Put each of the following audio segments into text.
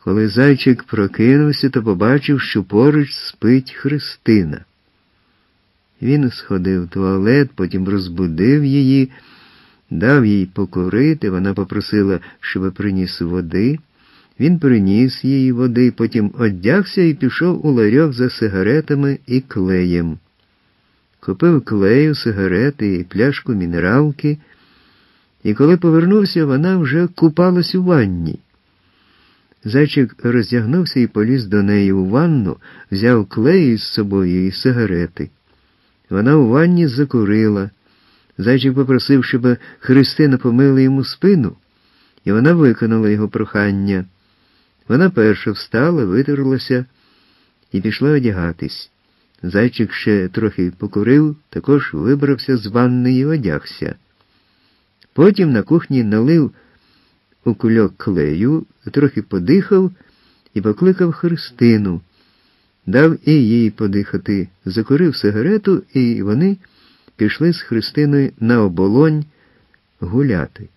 Коли зайчик прокинувся, то побачив, що поруч спить Христина. Він сходив в туалет, потім розбудив її, дав їй покурити, вона попросила, щоб приніс води. Він приніс їй води, потім одягся і пішов у ларьок за сигаретами і клеєм. Купив клею, сигарети і пляшку мінералки, і коли повернувся, вона вже купалась у ванні. Зайчик роздягнувся і поліз до неї у ванну, взяв клей із собою і сигарети. Вона у ванні закурила. Зайчик попросив, щоб Христина помила йому спину, і вона виконала його прохання. Вона перша встала, витерлася і пішла одягатись. Зайчик ще трохи покурив, також вибрався з ванни і одягся. Потім на кухні налив у кульок клею, трохи подихав і покликав Христину. Дав і їй подихати, закурив сигарету, і вони пішли з Христиною на оболонь гуляти.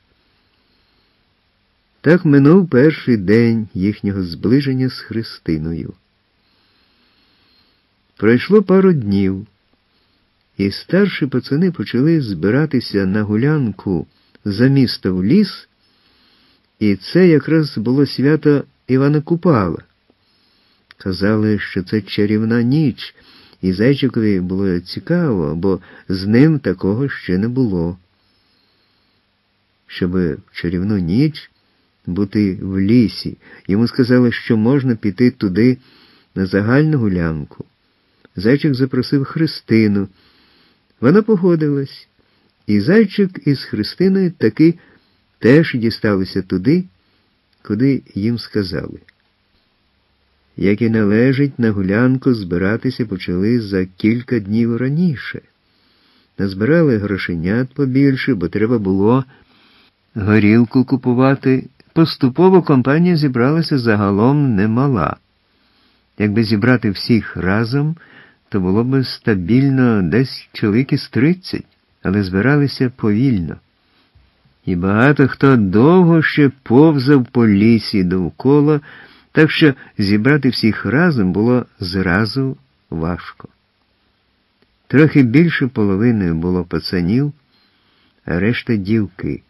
Так минув перший день їхнього зближення з Христиною. Пройшло пару днів, і старші пацани почали збиратися на гулянку за місто в ліс, і це якраз було свято Івана Купала. Казали, що це чарівна ніч, і Зайчикові було цікаво, бо з ним такого ще не було. Щоб в чарівну ніч бути в лісі, йому сказали, що можна піти туди на загальну гулянку. Зайчик запросив Христину. Вона погодилась, і Зайчик із Христиною таки теж дісталися туди, куди їм сказали. Як і належить, на гулянку збиратися почали за кілька днів раніше. Назбирали грошенят побільше, бо треба було горілку купувати. Поступово компанія зібралася загалом немала. Якби зібрати всіх разом, то було б стабільно десь чоловік із 30, але збиралися повільно. І багато хто довго ще повзав по лісі довкола, так що зібрати всіх разом було зразу важко. Трохи більше половини було пацанів, а решта дівки.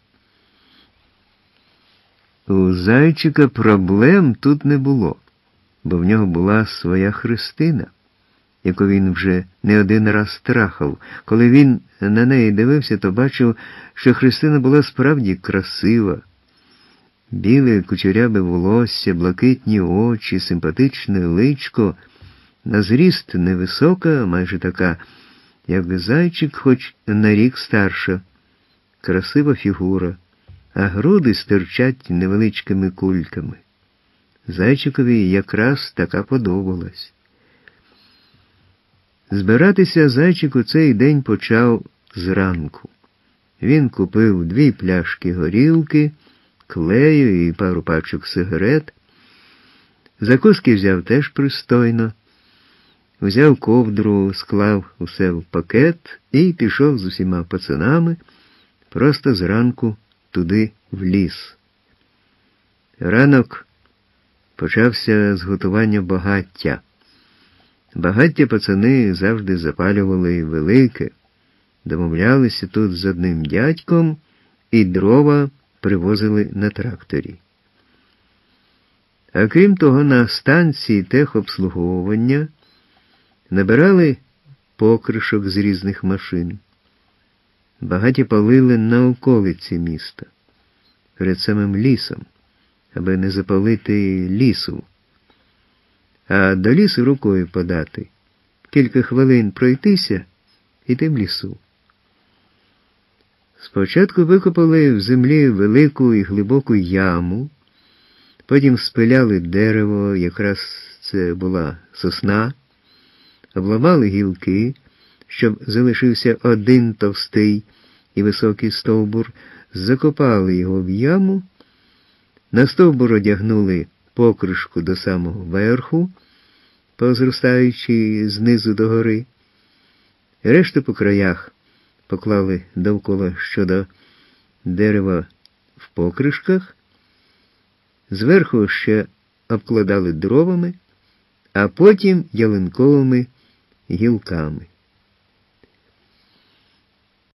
У Зайчика проблем тут не було, бо в нього була своя Христина, яку він вже не один раз трахав. Коли він на неї дивився, то бачив, що Христина була справді красива. Біле кучеряве волосся, блакитні очі, симпатичне личко, на зріст невисока, майже така, як Зайчик, хоч на рік старша, красива фігура, а груди стирчать невеличкими кульками. Зайчикові якраз така подобалась. Збиратися Зайчик у цей день почав зранку. Він купив 2 пляшки горілки, клею і пару пачок сигарет. Закуски взяв теж пристойно. Взяв ковдру, склав усе в пакет і пішов з усіма пацанами просто зранку туди в ліс. Ранок почався з готування багаття. Багаття пацани завжди запалювали велике, домовлялися тут з одним дядьком і дрова привозили на тракторі. А крім того, на станції техобслуговування набирали покришок з різних машин. Багаття палили на околиці міста, перед самим лісом, аби не запалити лісу. А до лісу рукою подати. Кілька хвилин пройтися і ти в лісу. Спочатку викопали в землі велику і глибоку яму, потім спиляли дерево, якраз це була сосна, обламали гілки, щоб залишився один товстий і високий стовбур, закопали його в яму, на стовбур одягнули покришку до самого верху, позростаючи знизу до гори. Решту по краях поклали довкола щодо дерева в покришках, зверху ще обкладали дровами, а потім ялинковими гілками.